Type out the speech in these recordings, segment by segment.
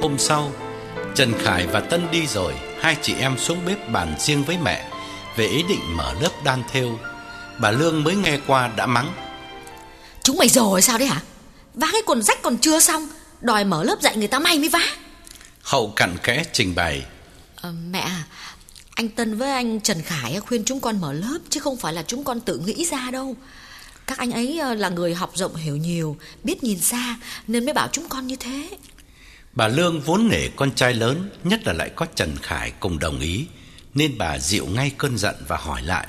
Hôm sau, Trần Khải và Tân đi rồi, hai chị em xuống bếp bàn riêng với mẹ về ý định mở lớp đan thêu. Bà Lương mới nghe qua đã mắng: Chúng mày rồi sao đấy hả? Vá cái quần rách còn chưa xong, đòi mở lớp dạy người ta may mới vá. Hậu cặn kẽ trình bày: Mẹ, anh Tân với anh Trần Khải khuyên chúng con mở lớp, chứ không phải là chúng con tự nghĩ ra đâu. Các anh ấy là người học rộng hiểu nhiều, biết nhìn xa, nên mới bảo chúng con như thế. Bà Lương vốn nể con trai lớn, nhất là lại có Trần Khải cùng đồng ý, nên bà dịu ngay cơn giận và hỏi lại: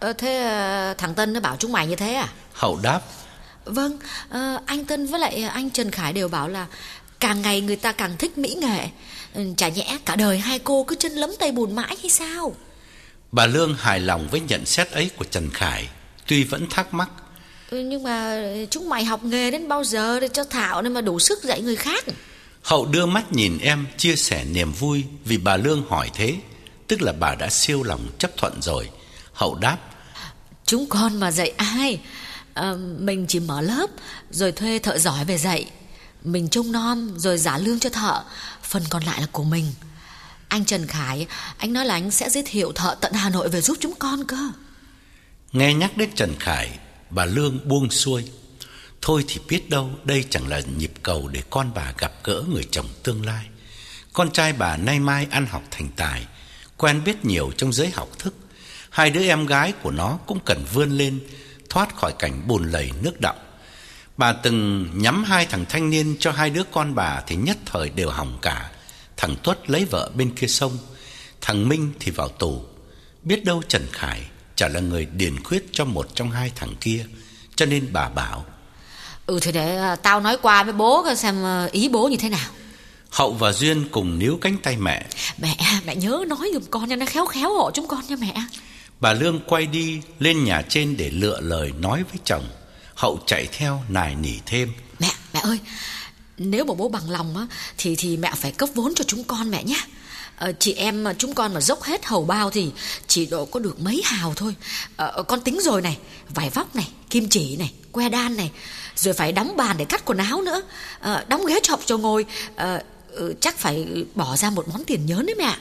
Thế thằng Tân nó bảo chúng mày như thế à? Hậu đáp: Vâng, anh Tân với lại anh Trần Khải đều bảo là càng ngày người ta càng thích mỹ nghệ. Chả nhẽ cả đời hai cô cứ chân lấm tay bùn mãi hay sao? Bà Lương hài lòng với nhận xét ấy của Trần Khải, tuy vẫn thắc mắc: Nhưng mà chúng mày học nghề đến bao giờ để cho thạo nên mà đủ sức dạy người khác? Hậu đưa mắt nhìn em, chia sẻ niềm vui vì bà Lương hỏi thế, tức là bà đã siêu lòng chấp thuận rồi. Hậu đáp: Chúng con mà dạy ai? Mình chỉ mở lớp rồi thuê thợ giỏi về dạy. Mình trông nom rồi trả lương cho thợ, phần còn lại là của mình. Anh Trần Khải, anh nói là anh sẽ giới thiệu thợ tận Hà Nội về giúp chúng con cơ. Nghe nhắc đến Trần Khải, bà Lương buông xuôi. Thôi thì biết đâu đây chẳng là nhịp cầu để con bà gặp gỡ người chồng tương lai. Con trai bà nay mai ăn học thành tài, quen biết nhiều trong giới học thức. Hai đứa em gái của nó cũng cần vươn lên, thoát khỏi cảnh bùn lầy nước đọng. Bà từng nhắm hai thằng thanh niên cho hai đứa con bà thì nhất thời đều hỏng cả. Thằng Tuất lấy vợ bên kia sông, thằng Minh thì vào tù. Biết đâu Trần Khải chả là người điền khuyết cho một trong hai thằng kia, cho nên bà bảo: Thì để tao nói qua với bố coi xem ý bố như thế nào. Hậu và Duyên cùng níu cánh tay mẹ: Mẹ nhớ nói giùm con cho nó khéo khéo hộ chúng con nha mẹ. Bà Lương quay đi lên nhà trên để lựa lời nói với chồng. Hậu chạy theo nài nỉ thêm: Mẹ ơi, nếu mà bố bằng lòng á thì mẹ phải cấp vốn cho chúng con mẹ nhé. Chị em chúng con mà dốc hết hầu bao thì chỉ độ có được mấy hào thôi. Con tính rồi này, vải vóc này, kim chỉ này, que đan này, rồi phải đóng bàn để cắt quần áo nữa, đóng ghế chọc cho ngồi. Chắc phải bỏ ra một món tiền nhớn đấy mẹ.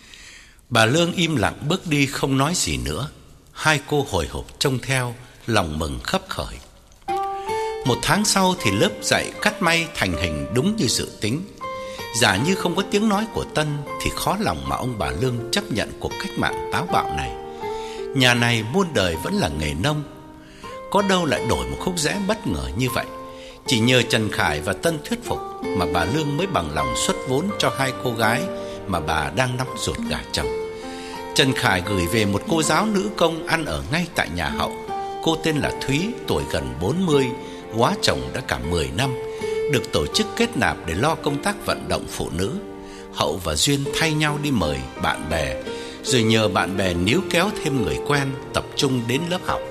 Bà Lương im lặng bước đi không nói gì nữa. Hai cô hồi hộp trông theo, lòng mừng khấp khởi. Một tháng sau thì lớp dạy cắt may thành hình đúng như dự tính. Giả như không có tiếng nói của Tân thì khó lòng mà ông bà Lương chấp nhận cuộc cách mạng táo bạo này. Nhà này muôn đời vẫn là nghề nông, có đâu lại đổi một khúc rẽ bất ngờ như vậy. Chỉ nhờ Trần Khải và Tân thuyết phục mà bà Lương mới bằng lòng xuất vốn cho hai cô gái mà bà đang nắm ruột gả chồng. Trần Khải gửi về một cô giáo nữ công ăn ở ngay tại nhà Hậu. Cô tên là Thúy, tuổi gần 40, góa chồng đã cả 10 năm, được tổ chức kết nạp để lo công tác vận động phụ nữ. Hậu và Duyên thay nhau đi mời bạn bè, rồi nhờ bạn bè níu kéo thêm người quen tập trung đến lớp học.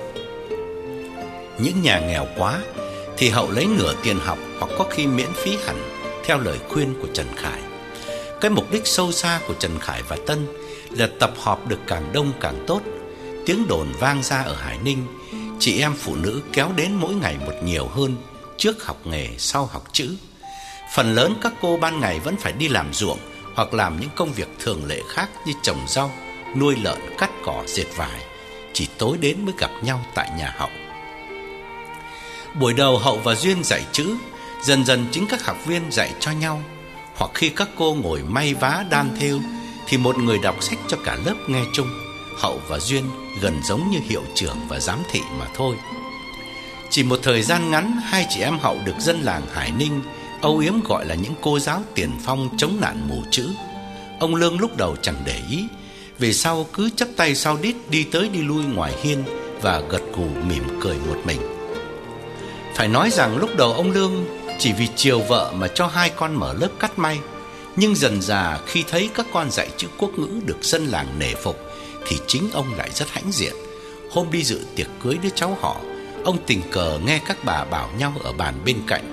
Những nhà nghèo quá thì Hậu lấy nửa tiền học hoặc có khi miễn phí hẳn, theo lời khuyên của Trần Khải. Cái mục đích sâu xa của Trần Khải và Tân là tập họp được càng đông càng tốt. Tiếng đồn vang ra ở Hải Ninh, chị em phụ nữ kéo đến mỗi ngày một nhiều hơn, trước học nghề sau học chữ. Phần lớn các cô ban ngày vẫn phải đi làm ruộng hoặc làm những công việc thường lệ khác như trồng rau, nuôi lợn, cắt cỏ, dệt vải. Chỉ tối đến mới gặp nhau tại nhà Hậu. Buổi đầu Hậu và Duyên dạy chữ, dần dần chính các học viên dạy cho nhau. Hoặc khi các cô ngồi may vá đan thêu thì một người đọc sách cho cả lớp nghe chung. Hậu và Duyên gần giống như hiệu trưởng và giám thị mà thôi. Chỉ một thời gian ngắn, hai chị em Hậu được dân làng Hải Ninh âu yếm gọi là những cô giáo tiền phong chống nạn mù chữ. Ông Lương lúc đầu chẳng để ý, về sau cứ chắp tay sau đít đi tới đi lui ngoài hiên và gật gù mỉm cười một mình. Phải nói rằng lúc đầu ông Lương chỉ vì chiều vợ mà cho hai con mở lớp cắt may. Nhưng dần dà khi thấy các con dạy chữ quốc ngữ được dân làng nể phục thì chính ông lại rất hãnh diện. Hôm đi dự tiệc cưới đứa cháu họ, ông tình cờ nghe các bà bảo nhau ở bàn bên cạnh: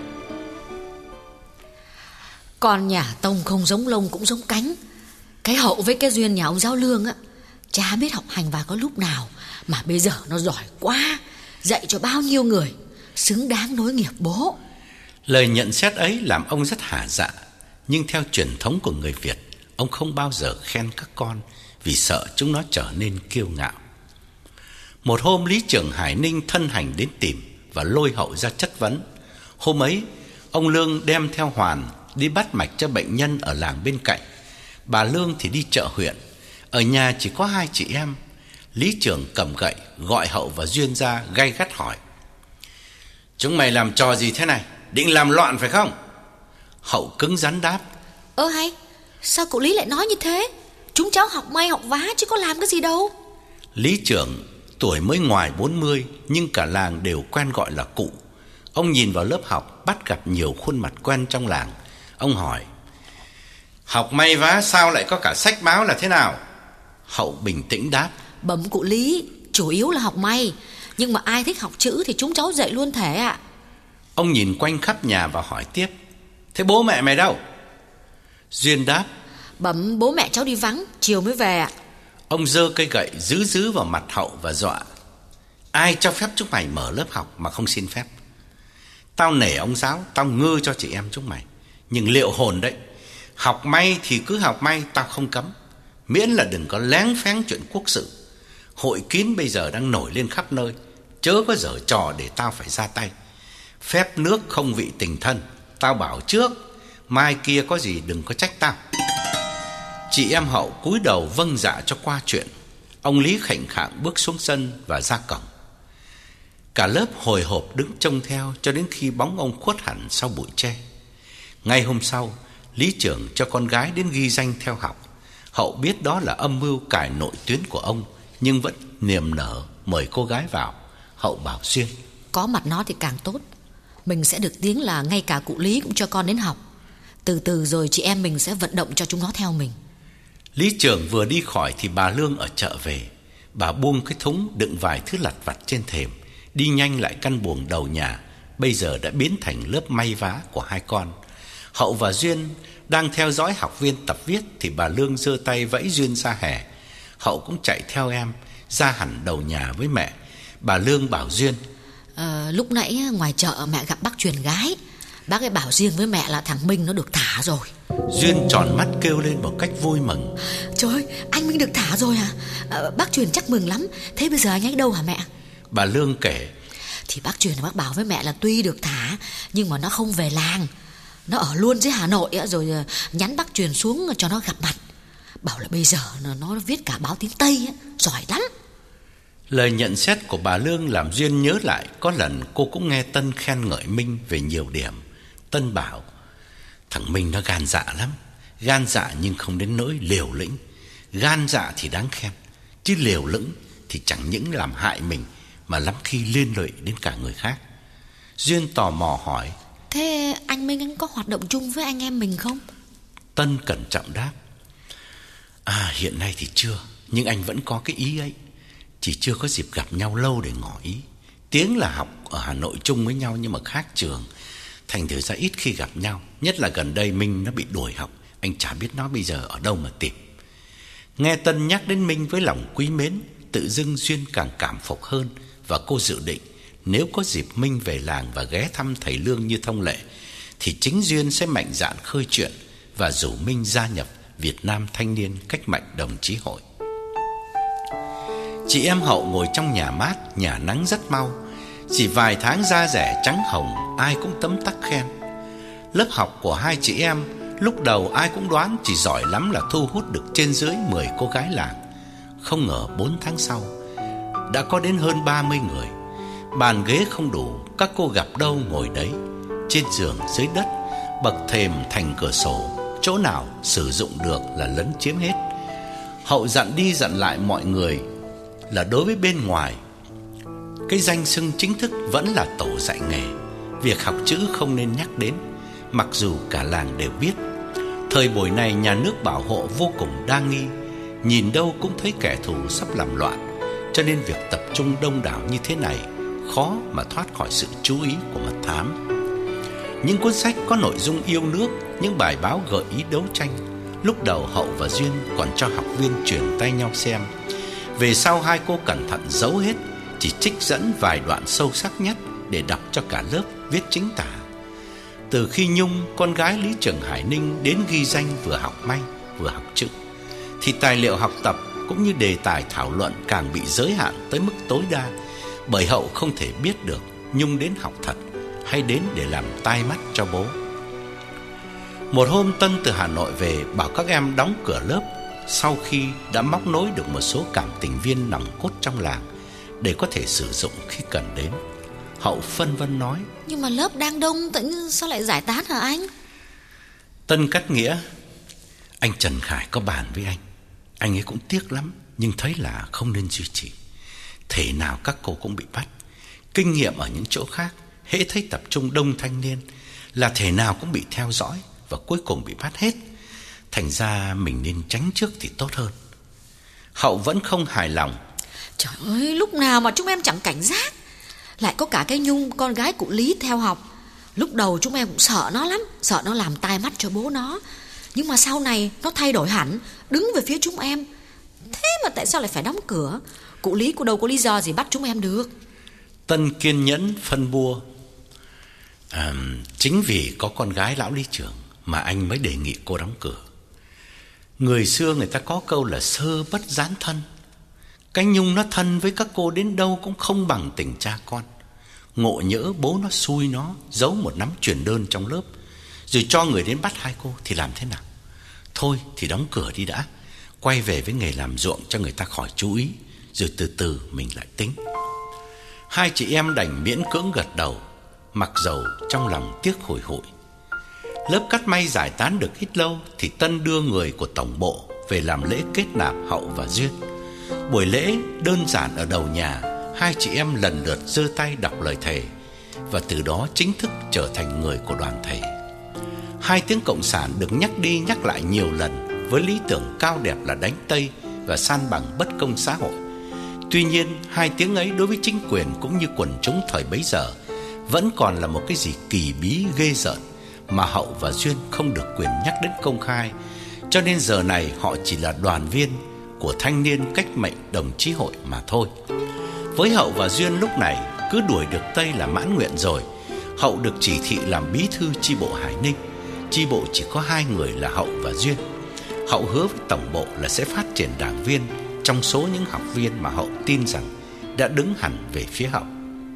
Con nhà Tông không giống lông cũng giống cánh. Cái Hậu với cái Duyên nhà ông giáo Lương á, chả biết học hành và có lúc nào mà bây giờ nó giỏi quá, dạy cho bao nhiêu người, xứng đáng nối nghiệp bố. Lời nhận xét ấy làm ông rất hả dạ. Nhưng theo truyền thống của người Việt, ông không bao giờ khen các con vì sợ chúng nó trở nên kiêu ngạo. Một hôm, lý trưởng Hải Ninh thân hành đến tìm và lôi Hậu ra chất vấn. Hôm ấy, ông Lương đem theo Hoàn đi bắt mạch cho bệnh nhân ở làng bên cạnh. Bà Lương thì đi chợ huyện. Ở nhà chỉ có hai chị em. Lý trưởng cầm gậy gọi Hậu và Duyên ra, gay gắt hỏi: "Chúng mày làm trò gì thế này? Định làm loạn phải không?" Hậu cứng rắn đáp: Hay, sao cụ Lý lại nói như thế? Chúng cháu học may học vá chứ có làm cái gì đâu. Lý trưởng tuổi mới ngoài 40, nhưng cả làng đều quen gọi là cụ. Ông nhìn vào lớp học, bắt gặp nhiều khuôn mặt quen trong làng. Ông hỏi: "Học may vá sao lại có cả sách báo là thế nào?" Hậu bình tĩnh đáp: Bẩm cụ Lý, chủ yếu là học may, nhưng mà ai thích học chữ thì chúng cháu dạy luôn thể ạ. Ông nhìn quanh khắp nhà và hỏi tiếp: "Thế bố mẹ mày đâu?" Duyên đáp: Bẩm bố mẹ cháu đi vắng, chiều mới về ạ. Ông giơ cây gậy giữ vào mặt Hậu và dọa: "Ai cho phép chúng mày mở lớp học mà không xin phép? Tao nể ông giáo, tao ngư cho chị em chúng mày, nhưng liệu hồn đấy. Học may thì cứ học may, tao không cấm, miễn là đừng có lén phén chuyện quốc sự. Hội kín bây giờ đang nổi lên khắp nơi, chớ có giở trò để tao phải ra tay. Phép nước không vị tình thân, tao bảo trước, mai kia có gì đừng có trách tao." Chị em Hậu cúi đầu vâng dạ cho qua chuyện. Ông Lý khệnh khạng bước xuống sân và ra cổng. Cả lớp hồi hộp đứng trông theo cho đến khi bóng ông khuất hẳn sau bụi tre. Ngay hôm sau, lý trưởng cho con gái đến ghi danh theo học. Hậu biết đó là âm mưu cải nội tuyến của ông, nhưng vẫn niềm nở mời cô gái vào. Hậu bảo Duyên: Có mặt nó thì càng tốt. Mình sẽ được tiếng là ngay cả cụ Lý cũng cho con đến học. Từ từ rồi chị em mình sẽ vận động cho chúng nó theo mình. Lý trưởng vừa đi khỏi thì bà Lương ở chợ về. Bà buông cái thúng đựng vài thứ lặt vặt trên thềm, đi nhanh lại căn buồng đầu nhà, bây giờ đã biến thành lớp may vá của hai con. Hậu và Duyên đang theo dõi học viên tập viết thì bà Lương giơ tay vẫy Duyên ra hè. Hậu cũng chạy theo em ra hẳn đầu nhà với mẹ. Bà Lương bảo Duyên: Lúc nãy ngoài chợ mẹ gặp bác truyền gái. Bác ấy bảo riêng với mẹ là thằng Minh nó được thả rồi. Duyên tròn mắt kêu lên một cách vui mừng: Trời ơi, anh Minh được thả rồi à? Bác truyền chắc mừng lắm. Thế bây giờ anh ấy đâu hả mẹ? Bà Lương kể: Thì bác truyền bác bảo với mẹ là tuy được thả nhưng mà nó không về làng, nó ở luôn dưới Hà Nội rồi nhắn bác truyền xuống cho nó gặp mặt. Bảo là bây giờ nó viết cả báo tiếng Tây, giỏi lắm. Lời nhận xét của bà Lương làm Duyên nhớ lại có lần cô cũng nghe Tân khen ngợi Minh về nhiều điểm. Tân bảo: "Thằng Minh nó gan dạ lắm. Gan dạ nhưng không đến nỗi liều lĩnh. Gan dạ thì đáng khen, chứ liều lĩnh thì chẳng những làm hại mình mà lắm khi liên lụy đến cả người khác." Duyên tò mò hỏi: Thế anh Minh có hoạt động chung với anh em mình không? Tân cẩn trọng đáp: Hiện nay thì chưa, nhưng anh vẫn có cái ý ấy. Chỉ chưa có dịp gặp nhau lâu để ngỏ ý. Tiếng là học ở Hà Nội chung với nhau nhưng mà khác trường, thành thử ra ít khi gặp nhau. Nhất là gần đây Minh nó bị đuổi học, anh chả biết nó bây giờ ở đâu mà tìm. Nghe Tân nhắc đến Minh với lòng quý mến, tự dưng Duyên càng cảm phục hơn. Và cô dự định nếu có dịp Minh về làng và ghé thăm thầy Lương như thông lệ, thì chính Duyên sẽ mạnh dạn khơi chuyện và rủ Minh gia nhập Việt Nam Thanh niên Cách mạng Đồng chí hội. Chị em Hậu ngồi trong nhà mát, nhà nắng rất mau. Chỉ vài tháng da rẻ trắng hồng, ai cũng tấm tắc khen. Lớp học của hai chị em lúc đầu ai cũng đoán chỉ giỏi lắm là thu hút được trên dưới 10 cô gái làng. Không ngờ 4 tháng sau đã có đến hơn 30 người. Bàn ghế không đủ, các cô gặp đâu ngồi đấy. Trên giường, dưới đất, bậc thềm, thành cửa sổ, chỗ nào sử dụng được là lấn chiếm hết. Hậu dặn đi dặn lại mọi người là đối với bên ngoài, cái danh xưng chính thức vẫn là tổ dạy nghề. Việc học chữ không nên nhắc đến, mặc dù cả làng đều biết. Thời buổi này nhà nước bảo hộ vô cùng đa nghi, nhìn đâu cũng thấy kẻ thù sắp làm loạn. Cho nên việc tập trung đông đảo như thế này khó mà thoát khỏi sự chú ý của mật thám. Những cuốn sách có nội dung yêu nước, những bài báo gợi ý đấu tranh, lúc đầu Hậu và Duyên còn cho học viên chuyển tay nhau xem. Về sau hai cô cẩn thận giấu hết, chỉ trích dẫn vài đoạn sâu sắc nhất để đọc cho cả lớp viết chính tả. Từ khi Nhung, con gái Lý Trưởng Hải Ninh, đến ghi danh vừa học may vừa học chữ, thì tài liệu học tập cũng như đề tài thảo luận càng bị giới hạn tới mức tối đa, bởi Hậu không thể biết được Nhung đến học thật hay đến để làm tai mắt cho bố. Một hôm, Tân từ Hà Nội về bảo các em đóng cửa lớp sau khi đã móc nối được một số cảm tình viên nòng cốt trong làng để có thể sử dụng khi cần đến. Hậu phân vân nói: Nhưng mà lớp đang đông, tự nhiên sao lại giải tán hả anh? Tân cắt nghĩa: Anh Trần Khải có bàn với anh ấy cũng tiếc lắm, nhưng thấy là không nên duy trì. Thể nào các cô cũng bị bắt. Kinh nghiệm ở những chỗ khác, hễ thấy tập trung đông thanh niên là thể nào cũng bị theo dõi và cuối cùng bị bắt hết. Thành ra mình nên tránh trước thì tốt hơn. Hậu vẫn không hài lòng: Trời ơi, lúc nào mà chúng em chẳng cảnh giác. Lại có cả cái Nhung, con gái cụ Lý theo học. Lúc đầu chúng em cũng sợ nó lắm, sợ nó làm tai mắt cho bố nó. Nhưng mà sau này nó thay đổi hẳn, đứng về phía chúng em. Thế mà tại sao lại phải đóng cửa? Cụ Lý cũng đâu có lý do gì bắt chúng em được. Tân kiên nhẫn phân bua: Chính vì có con gái lão Lý Trưởng mà anh mới đề nghị cô đóng cửa. Người xưa người ta có câu là sơ bất gián thân. Cái Nhung nó thân với các cô đến đâu cũng không bằng tình cha con. Ngộ nhỡ bố nó xui nó giấu một nắm truyền đơn trong lớp, rồi cho người đến bắt hai cô thì làm thế nào? Thôi thì đóng cửa đi đã, quay về với nghề làm ruộng cho người ta khỏi chú ý, rồi từ từ mình lại tính. Hai chị em đành miễn cưỡng gật đầu, mặc dầu trong lòng tiếc hùi hụi. Lớp cắt may giải tán được ít lâu thì Tân đưa người của tổng bộ về làm lễ kết nạp Hậu và Duyên. Buổi lễ đơn giản ở đầu nhà, hai chị em lần lượt giơ tay đọc lời thề, và từ đó chính thức trở thành người của đoàn thể. Hai tiếng cộng sản được nhắc đi nhắc lại nhiều lần với lý tưởng cao đẹp là đánh Tây và san bằng bất công xã hội. Tuy nhiên, hai tiếng ấy đối với chính quyền cũng như quần chúng thời bấy giờ vẫn còn là một cái gì kỳ bí ghê rợn mà Hậu và Duyên không được quyền nhắc đến công khai. Cho nên giờ này họ chỉ là đoàn viên của thanh niên cách mệnh đồng chí hội mà thôi. Với Hậu và Duyên lúc này cứ đuổi được Tây là mãn nguyện rồi. Hậu được chỉ thị làm bí thư chi bộ Hải Ninh. Chi bộ chỉ có hai người là Hậu và Duyên. Hậu hứa với tổng bộ là sẽ phát triển đảng viên trong số những học viên mà Hậu tin rằng đã đứng hẳn về phía Hậu.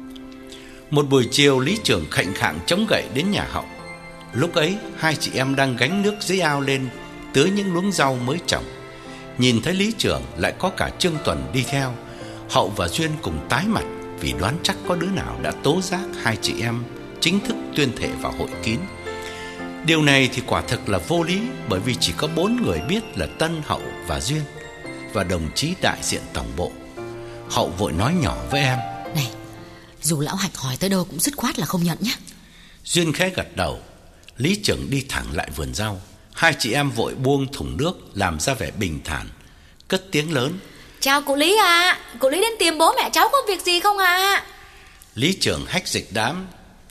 Một buổi chiều, Lý Trưởng khệnh khạng chống gậy đến nhà Hậu. Lúc ấy hai chị em đang gánh nước dưới ao lên tưới những luống rau mới trồng. Nhìn thấy Lý Trưởng lại có cả Trương Tuần đi theo, Hậu và Duyên cùng tái mặt vì đoán chắc có đứa nào đã tố giác hai chị em chính thức tuyên thệ vào hội kín. Điều này thì quả thực là vô lý, bởi vì chỉ có 4 người biết là Tân, Hậu và Duyên, và đồng chí đại diện tổng bộ. Hậu vội nói nhỏ với em: Này, dù lão Hạch hỏi tới đâu cũng dứt khoát là không nhận nhé. Duyên khẽ gật đầu. Lý Trưởng đi thẳng lại vườn rau. Hai chị em vội buông thùng nước làm ra vẻ bình thản, cất tiếng lớn: Chào cụ Lý ạ. Cụ Lý đến tìm bố mẹ cháu có việc gì không ạ? Lý Trưởng hách dịch đám: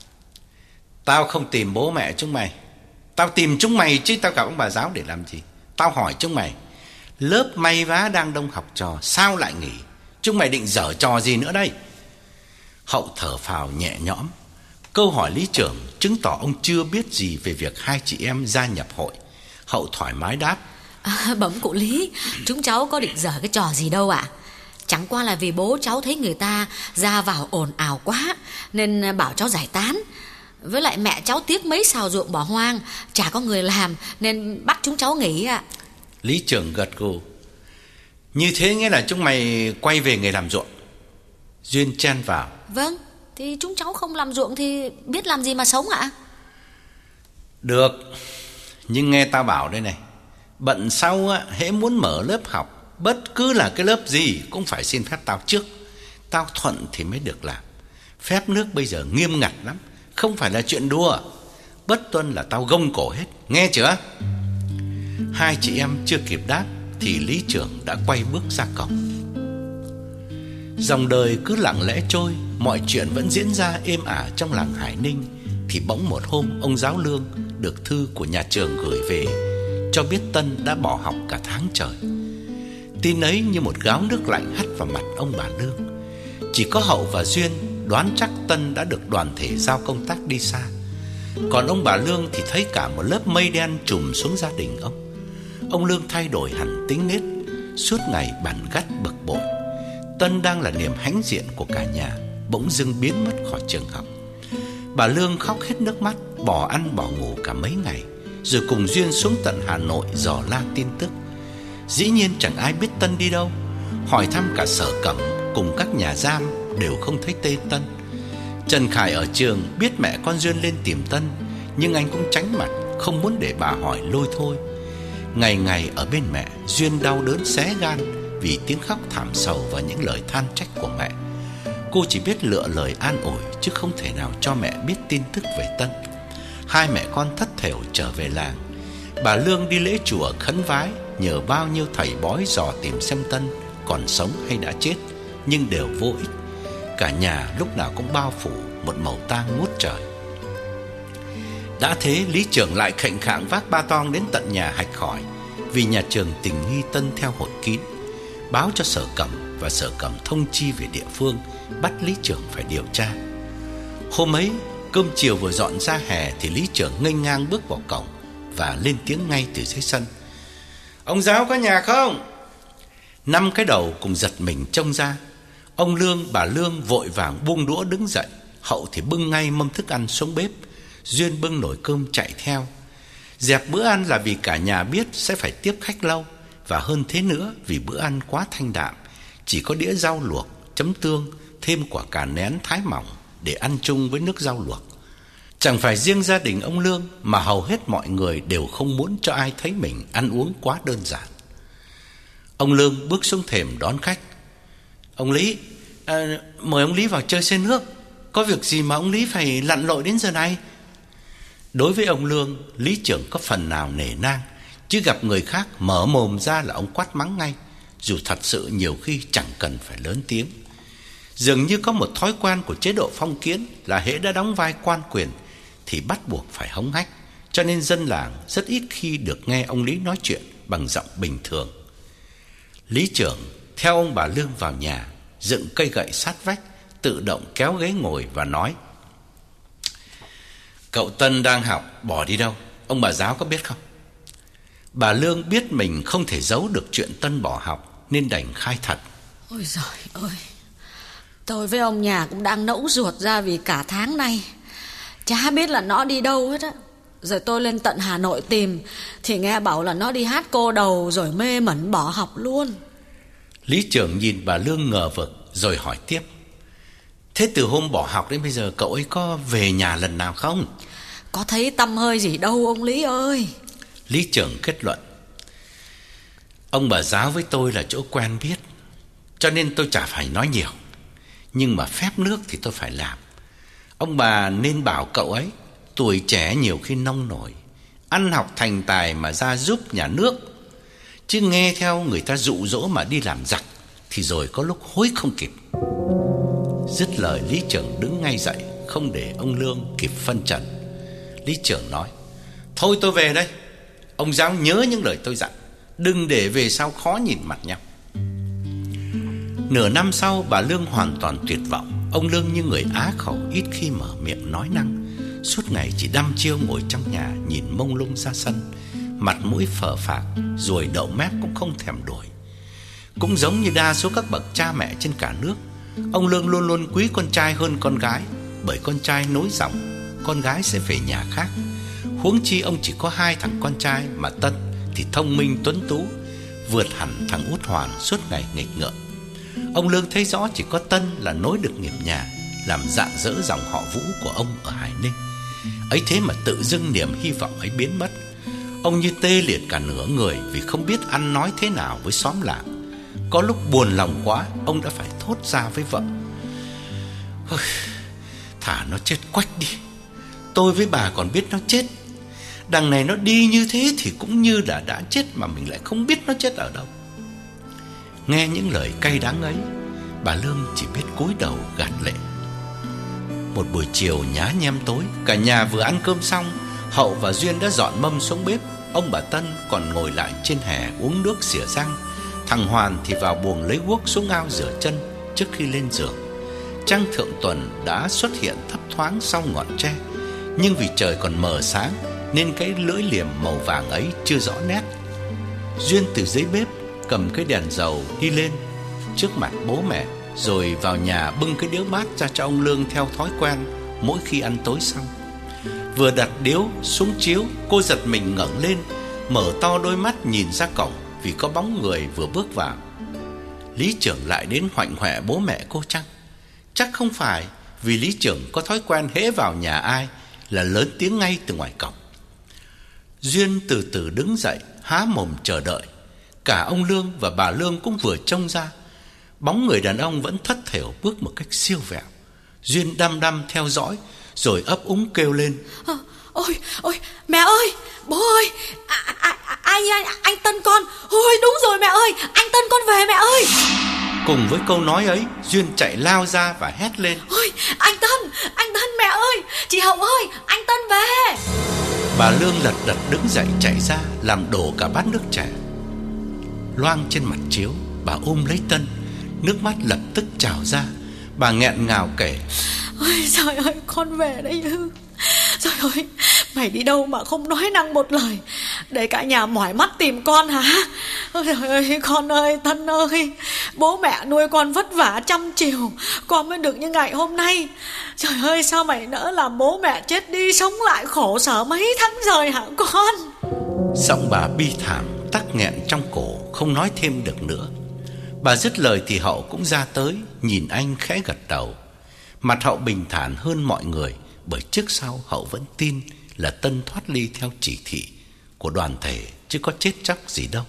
Tao không tìm bố mẹ chúng mày. Tao tìm chúng mày chứ tao gặp ông bà giáo để làm gì? Tao hỏi chúng mày, lớp may vá đang đông học trò, sao lại nghỉ? Chúng mày định giở trò gì nữa đây? Hậu thở phào nhẹ nhõm. Câu hỏi Lý Trưởng chứng tỏ ông chưa biết gì về việc hai chị em gia nhập hội. Hậu thoải mái đáp: Bẩm cụ Lý, chúng cháu có định giở cái trò gì đâu ạ. Chẳng qua là vì bố cháu thấy người ta ra vào ồn ào quá nên bảo cháu giải tán. Với lại mẹ cháu tiếc mấy sào ruộng bỏ hoang, chả có người làm nên bắt chúng cháu nghỉ ạ. Lý Trưởng gật gù: Như thế nghĩa là chúng mày quay về nghề làm ruộng. Duyên chen vào: Vâng, thì chúng cháu không làm ruộng thì biết làm gì mà sống ạ? Được, nhưng nghe tao bảo đây này, bận sau hễ muốn mở lớp học, bất cứ là cái lớp gì cũng phải xin phép tao trước. Tao thuận thì mới được làm. Phép nước bây giờ nghiêm ngặt lắm, không phải là chuyện đùa. Bất tuân là tao gông cổ hết, nghe chưa? Hai chị em chưa kịp đáp thì Lý Trưởng đã quay bước ra cổng. Dòng đời cứ lặng lẽ trôi, mọi chuyện vẫn diễn ra êm ả trong làng Hải Ninh. Thì bỗng một hôm, ông giáo Lương được thư của nhà trường gửi về cho biết Tân đã bỏ học cả tháng trời. Tin ấy như một gáo nước lạnh hắt vào mặt ông bà Lương. Chỉ có Hậu và Duyên đoán chắc Tân đã được đoàn thể giao công tác đi xa. Còn ông bà Lương thì thấy cả một lớp mây đen trùm xuống gia đình ông. Ông Lương thay đổi hẳn tính nết, suốt ngày bằn gắt bực bội. Tân đang là niềm hãnh diện của cả nhà bỗng dưng biến mất khỏi trường học. Bà Lương khóc hết nước mắt, bỏ ăn bỏ ngủ cả mấy ngày, rồi cùng Duyên xuống tận Hà Nội dò la tin tức. Dĩ nhiên chẳng ai biết Tân đi đâu. Hỏi thăm cả Sở Cẩm cùng các nhà giam đều không thấy tên Tân. Trần Khải ở trường biết mẹ con Duyên lên tìm Tân, nhưng anh cũng tránh mặt, không muốn để bà hỏi lôi thôi. Ngày ngày ở bên mẹ, Duyên đau đớn xé gan vì tiếng khóc thảm sầu và những lời than trách của mẹ. Cô chỉ biết lựa lời an ủi, chứ không thể nào cho mẹ biết tin tức về Tân. Hai mẹ con thất thểu trở về làng. Bà Lương đi lễ chùa khấn vái, nhờ bao nhiêu thầy bói dò tìm xem Tân còn sống hay đã chết, nhưng đều vô ích. Cả nhà lúc nào cũng bao phủ một màu tang ngút trời. Đã thế, Lý Trưởng lại khệnh khạng vác ba tong đến tận nhà hạch hỏi, vì nhà trường tình nghi Tân theo hồn kín, báo cho Sở Cẩm, và Sở Cẩm thông chi về địa phương, bắt Lý Trưởng phải điều tra. Hôm ấy, cơm chiều vừa dọn ra hè thì Lý Trưởng nghênh ngang bước vào cổng và lên tiếng ngay từ dưới sân: "Ông giáo có nhà không?" 5 cái đầu cùng giật mình trông ra. Ông Lương, bà Lương vội vàng buông đũa đứng dậy, Hậu thì bưng ngay mâm thức ăn xuống bếp, Duyên bưng nồi cơm chạy theo. Dẹp bữa ăn là vì cả nhà biết sẽ phải tiếp khách lâu, và hơn thế nữa vì bữa ăn quá thanh đạm, chỉ có đĩa rau luộc chấm tương, thêm quả cà nén thái mỏng để ăn chung với nước rau luộc. Chẳng phải riêng gia đình ông Lương, mà hầu hết mọi người đều không muốn cho ai thấy mình ăn uống quá đơn giản. Ông Lương bước xuống thềm đón khách. "Ông Lý, mời ông Lý vào chơi xe nước. Có việc gì mà ông Lý phải lặn lội đến giờ này?" Đối với ông Lương, Lý Trưởng có phần nào nể nang, chứ gặp người khác mở mồm ra là ông quát mắng ngay, dù thật sự nhiều khi chẳng cần phải lớn tiếng. Dường như có một thói quen của chế độ phong kiến là hễ đã đóng vai quan quyền thì bắt buộc phải hống hách, cho nên dân làng rất ít khi được nghe ông Lý nói chuyện bằng giọng bình thường. Lý Trưởng theo ông bà Lương vào nhà, dựng cây gậy sát vách, tự động kéo ghế ngồi và nói: "Cậu Tân đang học, bỏ đi đâu? Ông bà giáo có biết không?" Bà Lương biết mình không thể giấu được chuyện Tân bỏ học, nên đành khai thật: "Ôi giời ơi, tôi với ông nhà cũng đang nẫu ruột ra vì cả tháng nay chả biết là nó đi đâu hết á. Rồi tôi lên tận Hà Nội tìm thì nghe bảo là nó đi hát cô đầu rồi mê mẩn bỏ học luôn." Lý Trưởng nhìn bà Lương ngờ vực rồi hỏi tiếp: "Thế từ hôm bỏ học đến bây giờ cậu ấy có về nhà lần nào không?" "Có thấy tăm hơi gì đâu ông Lý ơi." Lý Trưởng kết luận: "Ông bà giáo với tôi là chỗ quen biết, cho nên tôi chả phải nói nhiều. Nhưng mà phép nước thì tôi phải làm. Ông bà nên bảo cậu ấy, tuổi trẻ nhiều khi nông nổi, ăn học thành tài mà ra giúp nhà nước, chứ nghe theo người ta dụ dỗ mà đi làm giặc thì rồi có lúc hối không kịp." Dứt lời, Lý Trưởng đứng ngay dậy, không để ông Lương kịp phân trần. Lý Trưởng nói: "Thôi tôi về đây. Ông giáo nhớ những lời tôi dặn, đừng để về sau khó nhìn mặt nhau." Nửa năm sau, bà Lương hoàn toàn tuyệt vọng. Ông Lương như người á khẩu, ít khi mở miệng nói năng, suốt ngày chỉ đăm chiêu ngồi trong nhà nhìn mông lung ra sân, mặt mũi phờ phạc, ruồi đậu mép cũng không thèm đuổi. Cũng giống như đa số các bậc cha mẹ trên cả nước, ông Lương luôn luôn quý con trai hơn con gái, bởi con trai nối dòng, con gái sẽ về nhà khác. Huống chi ông chỉ có 2 thằng con trai, mà Tân thì thông minh tuấn tú, vượt hẳn thằng út Hoàn suốt ngày nghịch ngợm. Ông Lương thấy rõ chỉ có Tân là nối được nghiệp nhà, làm rạng rỡ dòng họ Vũ của ông ở Hải Ninh. Ấy thế mà tự dưng niềm hy vọng ấy biến mất. Ông như tê liệt cả nửa người vì không biết ăn nói thế nào với xóm làng. Có lúc buồn lòng quá, ông đã phải thốt ra với vợ: "Ôi, thả nó chết quách đi. Tôi với bà còn biết nó chết. Đằng này nó đi như thế thì cũng như là đã chết, mà mình lại không biết nó chết ở đâu." Nghe những lời cay đắng ấy, bà Lương chỉ biết cúi đầu gạt lệ. Một buổi chiều nhá nhem tối, cả nhà vừa ăn cơm xong, Hậu và Duyên đã dọn mâm xuống bếp. Ông bà Tân còn ngồi lại trên hè uống nước xỉa răng. Thằng Hoàn thì vào buồng lấy guốc xuống ao rửa chân trước khi lên giường. Trăng thượng tuần đã xuất hiện thấp thoáng sau ngọn tre, nhưng vì trời còn mờ sáng nên cái lưỡi liềm màu vàng ấy chưa rõ nét. Duyên từ dưới bếp cầm cái đèn dầu đi lên trước mặt bố mẹ, rồi vào nhà bưng cái điếu bát ra cho ông Lương theo thói quen mỗi khi ăn tối xong. Vừa đặt điếu xuống chiếu, cô giật mình ngẩng lên, mở to đôi mắt nhìn ra cổng vì có bóng người vừa bước vào. Lý trưởng lại đến hoạnh hoẹ bố mẹ cô chăng? Chắc không phải, vì Lý trưởng có thói quen hễ vào nhà ai là lớn tiếng ngay từ ngoài cổng. Duyên từ từ đứng dậy, há mồm chờ đợi. Cả ông Lương và bà Lương cũng vừa trông ra. Bóng người đàn ông vẫn thất thểu bước một cách siêu vẹo. Duyên đăm đăm theo dõi, rồi ấp úng kêu lên: Ôi, mẹ ơi, bố ơi, anh Tân con. Ôi, đúng rồi mẹ ơi, anh Tân con về mẹ ơi. Cùng với câu nói ấy, Duyên chạy lao ra và hét lên: Ôi, anh Tân mẹ ơi, chị Hồng ơi, anh Tân về. Bà Lương lật đật đứng dậy chạy ra, làm đổ cả bát nước trà. Loang trên mặt chiếu, bà ôm lấy Tân, nước mắt lập tức trào ra. Bà nghẹn ngào kể: Ôi trời ơi, con về đây ư? Trời ơi, mày đi đâu mà không nói năng một lời, để cả nhà mỏi mắt tìm con hả? Ôi trời ơi, con ơi, Tân ơi, bố mẹ nuôi con vất vả trăm chiều, con mới được như ngày hôm nay. Trời ơi, sao mày nỡ làm bố mẹ chết đi sống lại khổ sở mấy tháng trời hả con? Giọng bà bi thảm, tắc nghẹn trong cổ, không nói thêm được nữa. Bà dứt lời thì Hậu cũng ra tới, nhìn anh khẽ gật đầu. Mặt Hậu bình thản hơn mọi người, bởi trước sau Hậu vẫn tin là Tân thoát ly theo chỉ thị của đoàn thể, chứ có chết chóc gì đâu.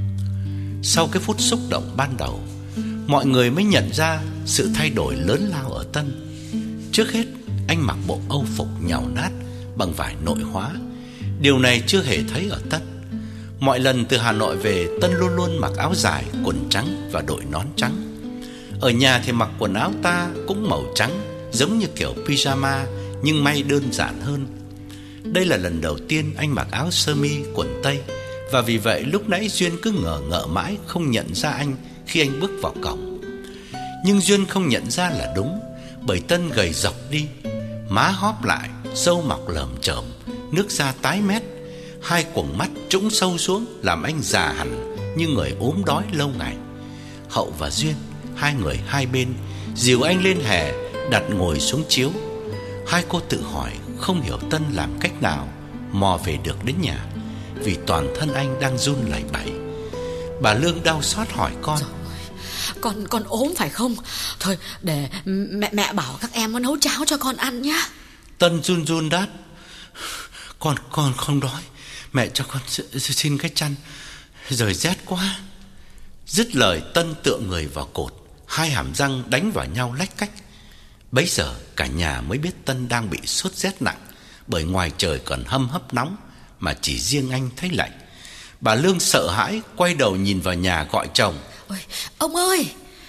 Sau cái phút xúc động ban đầu, mọi người mới nhận ra sự thay đổi lớn lao ở Tân. Trước hết, anh mặc bộ âu phục nhàu nát bằng vải nội hóa. Điều này chưa hề thấy ở Tân. Mọi lần từ Hà Nội về, Tân luôn luôn mặc áo dài, quần trắng và đội nón trắng. Ở nhà thì mặc quần áo ta cũng màu trắng, giống như kiểu pyjama, nhưng may đơn giản hơn. Đây là lần đầu tiên anh mặc áo sơ mi quần tây, và vì vậy lúc nãy Duyên cứ ngờ ngợ mãi không nhận ra anh khi anh bước vào cổng. Nhưng Duyên không nhận ra là đúng, bởi Tân gầy dọc đi, má hóp lại, râu mọc lởm chởm, nước da tái mét, hai quầng mắt trũng sâu xuống làm anh già hẳn như người ốm đói lâu ngày. Hậu và Duyên, hai người hai bên, dìu anh lên hè, đặt ngồi xuống chiếu. Hai cô tự hỏi không hiểu Tân làm cách nào mò về được đến nhà, vì toàn thân anh đang run lẩy bẩy. Bà Lương đau xót hỏi con: Con ốm phải không? Thôi để mẹ bảo các em nấu cháo cho con ăn nhá. Tân run run đáp: Con không đói, mẹ cho con xin cái chăn, trời rét quá. Dứt lời, Tân tựa người vào cột, hai hàm răng đánh vào nhau lách cách. Bấy giờ cả nhà mới biết Tân đang bị sốt rét nặng, bởi ngoài trời còn hâm hấp nóng mà chỉ riêng anh thấy lạnh. Bà Lương sợ hãi quay đầu nhìn vào nhà gọi chồng: Ôi, ông ơi,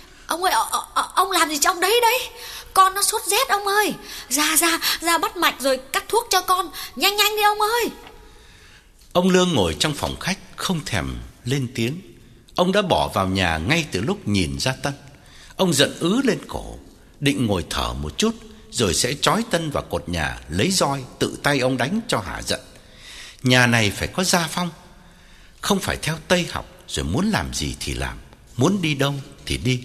ông làm gì trong đấy đấy? Con nó sốt rét ông ơi. Ra bắt mạch rồi cắt thuốc cho con, nhanh đi ông ơi. Ông Lương ngồi trong phòng khách không thèm lên tiếng. Ông đã bỏ vào nhà ngay từ lúc nhìn ra Tân. Ông giận ứ lên cổ, định ngồi thở một chút rồi sẽ trói Tân vào cột nhà, lấy roi tự tay ông đánh cho hả giận. Nhà này phải có gia phong, không phải theo Tây học rồi muốn làm gì thì làm, muốn đi đâu thì đi.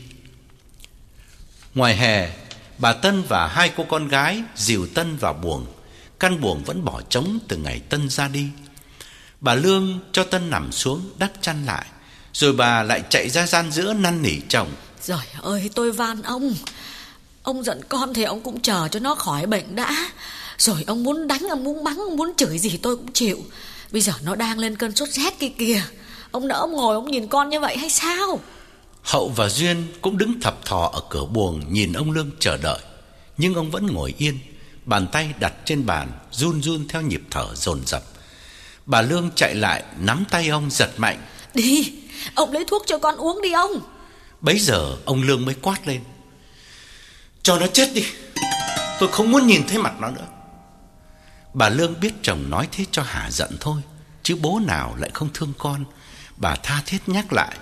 Ngoài hè, bà Tân và hai cô con gái dìu Tân vào buồng. Căn buồng vẫn bỏ trống từ ngày Tân ra đi. Bà Lương cho Tân nằm xuống đắp chăn lại, rồi bà lại chạy ra gian giữa năn nỉ chồng: Trời ơi, tôi van ông giận con thì ông cũng chờ cho nó khỏi bệnh đã. Rồi ông muốn đánh, ông muốn mắng, ông muốn chửi gì tôi cũng chịu. Bây giờ nó đang lên cơn sốt rét kia kìa. Ông nỡ ông ngồi ông nhìn con như vậy hay sao? Hậu và Duyên cũng đứng thập thò ở cửa buồng nhìn ông Lương chờ đợi. Nhưng ông vẫn ngồi yên, bàn tay đặt trên bàn, run run theo nhịp thở dồn dập. Bà Lương chạy lại nắm tay ông giật mạnh: Đi, ông lấy thuốc cho con uống đi ông. Bấy giờ ông Lương mới quát lên: Cho nó chết đi, tôi không muốn nhìn thấy mặt nó nữa. Bà Lương biết chồng nói thế cho hả giận thôi, chứ bố nào lại không thương con. Bà tha thiết nhắc lại: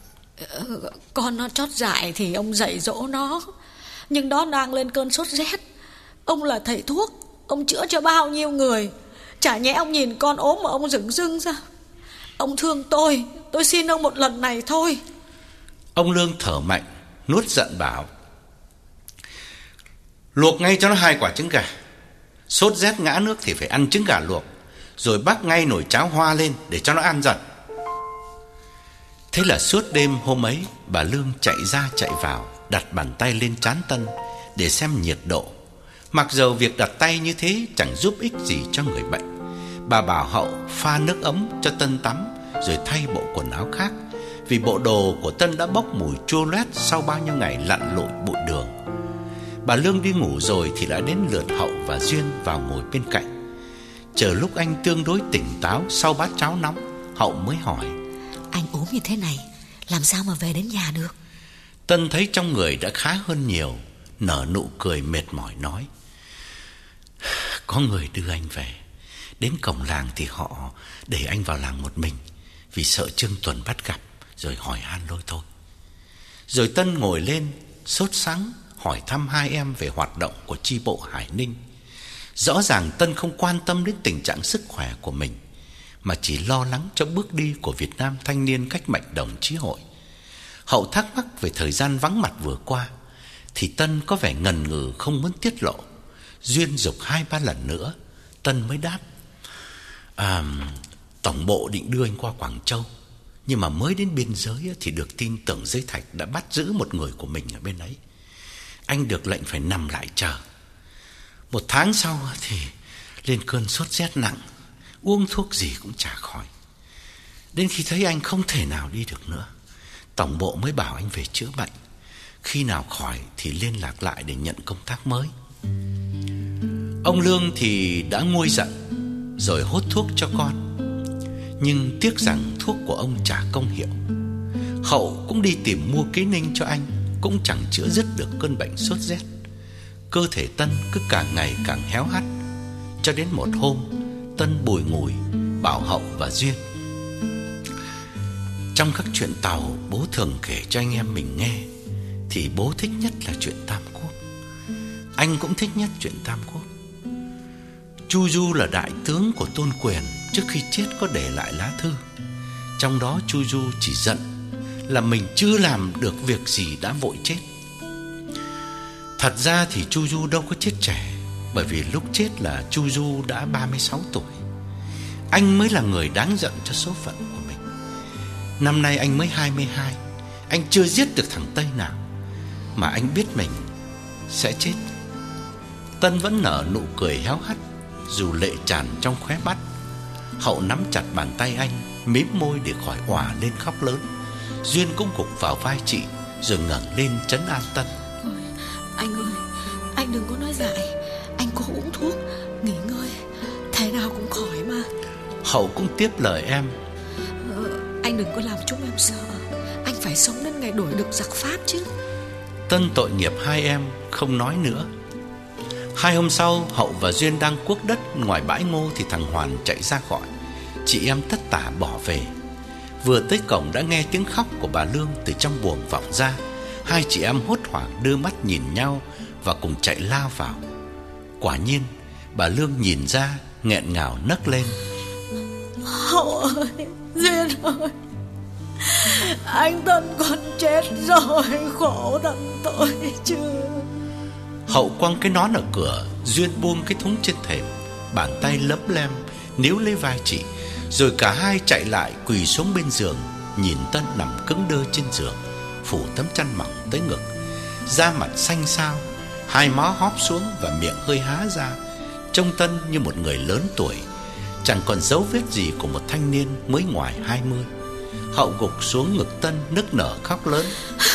Con nó chót dại thì ông dạy dỗ nó, nhưng nó đang lên cơn sốt rét. Ông là thầy thuốc, Ông chữa cho bao nhiêu người, chả nhẽ ông nhìn con ốm mà ông dửng dưng ra. Ông thương tôi xin ông một lần này thôi. Ông Lương thở mạnh, nuốt giận bảo: luộc ngay cho nó 2 quả trứng gà. Sốt rét ngã nước thì phải ăn trứng gà luộc, rồi bắc ngay nồi cháo hoa lên để cho nó ăn dần. Thế là suốt đêm hôm ấy, bà Lương chạy ra chạy vào, đặt bàn tay lên trán Tân để xem nhiệt độ. Mặc dầu việc đặt tay như thế chẳng giúp ích gì cho người bệnh. Bà bảo Hậu pha nước ấm cho Tân tắm, rồi thay bộ quần áo khác, vì bộ đồ của Tân đã bốc mùi chua loét sau bao nhiêu ngày lặn lội bụi đường. Bà Lương đi ngủ rồi thì đã đến lượt Hậu và Duyên vào ngồi bên cạnh. Chờ lúc anh tương đối tỉnh táo sau bát cháo nóng, Hậu mới hỏi: anh ốm như thế này, làm sao mà về đến nhà được? Tân thấy trong người đã khá hơn nhiều, nở nụ cười mệt mỏi nói: có người đưa anh về. Đến cổng làng thì họ để anh vào làng một mình, vì sợ Trương Tuần bắt gặp rồi hỏi han lôi thôi. Rồi Tân ngồi lên sốt sắng hỏi thăm hai em về hoạt động của chi bộ Hải Ninh. Rõ ràng Tân không quan tâm đến tình trạng sức khỏe của mình, mà chỉ lo lắng cho bước đi của Việt Nam Thanh niên Cách Mệnh Đồng Chí Hội. Hậu thắc mắc về thời gian vắng mặt vừa qua thì Tân có vẻ ngần ngừ không muốn tiết lộ. Duyên giục 2-3 lần nữa, Tân mới đáp: tổng bộ định đưa anh qua Quảng Châu, nhưng mà mới đến biên giới thì được tin Tưởng Giới Thạch đã bắt giữ một người của mình ở bên ấy. Anh được lệnh phải nằm lại chờ. 1 tháng sau thì lên cơn sốt rét nặng, uống thuốc gì cũng chả khỏi. Đến khi thấy anh không thể nào đi được nữa, tổng bộ mới bảo anh về chữa bệnh. Khi nào khỏi thì liên lạc lại để nhận công tác mới. Ông Lương thì đã nguôi giận rồi hốt thuốc cho con, nhưng tiếc rằng thuốc của ông chả công hiệu. Hậu cũng đi tìm mua kế ninh cho anh, cũng chẳng chữa dứt được cơn bệnh sốt rét. Cơ thể Tân cứ càng ngày càng héo hắt, cho đến một hôm Tân bùi ngùi bảo Hậu và Duyên: trong các chuyện tàu bố thường kể cho anh em mình nghe thì bố thích nhất là chuyện Tam Quốc. Anh cũng thích nhất chuyện Tam Quốc. Chu Du là đại tướng của Tôn Quyền, trước khi chết có để lại lá thư. Trong đó Chu Du chỉ giận là mình chưa làm được việc gì đã vội chết. Thật ra thì Chu Du đâu có chết trẻ, bởi vì lúc chết là Chu Du đã 36 tuổi. Anh mới là người đáng giận cho số phận của mình. Năm nay anh mới 22, anh chưa giết được thằng Tây nào, mà anh biết mình sẽ chết. Tân vẫn nở nụ cười héo hắt dù lệ tràn trong khóe mắt. Hậu nắm chặt bàn tay anh, mím môi để khỏi òa lên khóc lớn. Duyên cũng gục vào vai chị rồi ngẩng lên trấn an Tân: anh ơi, anh đừng có nói dại. Anh cố uống thuốc, nghỉ ngơi, thế nào cũng khỏi mà. Hậu cũng tiếp lời em: anh đừng có làm chúng em sợ. Anh phải sống đến ngày đuổi được giặc Pháp chứ. Tân tội nghiệp hai em, không nói nữa. 2 hôm sau, Hậu và Duyên đang cuốc đất ngoài bãi ngô thì thằng Hoàn chạy ra gọi. Chị em tất tả bỏ về. Vừa tới cổng đã nghe tiếng khóc của bà Lương từ trong buồng vọng ra. Hai chị em hốt hoảng đưa mắt nhìn nhau và cùng chạy lao vào. Quả nhiên, bà Lương nhìn ra, nghẹn ngào nấc lên: Hậu ơi, Duyên ơi, anh Tân con chết rồi, khổ thân tôi chứ. Hậu quăng cái nón ở cửa, Duyên buông cái thúng trên thềm, bàn tay lấm lem níu lấy vai chị, rồi cả hai chạy lại quỳ xuống bên giường, nhìn Tân nằm cứng đơ trên giường, phủ tấm chăn mỏng tới ngực, da mặt xanh xao, hai má hóp xuống và miệng hơi há ra, trông Tân như một người lớn tuổi, chẳng còn dấu vết gì của một thanh niên mới ngoài 20. Hậu gục xuống ngực Tân nức nở khóc lớn: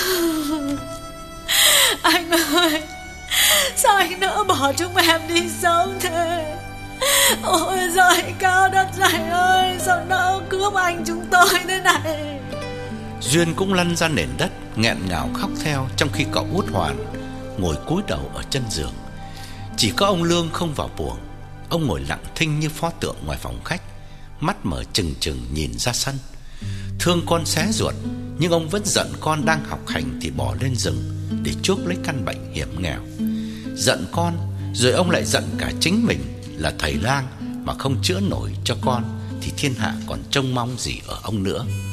Anh ơi, sao anh nỡ bỏ chúng em đi sớm thế? Ôi trời cao đất dày ơi, sao nỡ cướp anh chúng tôi thế này? Duyên cũng lăn ra nền đất, nghẹn ngào khóc theo, trong khi cậu Út Hoàn ngồi cúi đầu ở chân giường. Chỉ có ông Lương không vào buồng. Ông ngồi lặng thinh như pho tượng ngoài phòng khách, mắt mở trừng trừng nhìn ra sân. Thương con xé ruột, nhưng ông vẫn giận con đang học hành thì bỏ lên rừng để chuốc lấy căn bệnh hiểm nghèo. Giận con Rồi ông lại giận cả chính mình là thầy lang mà không chữa nổi cho con, thì thiên hạ còn trông mong gì ở ông nữa.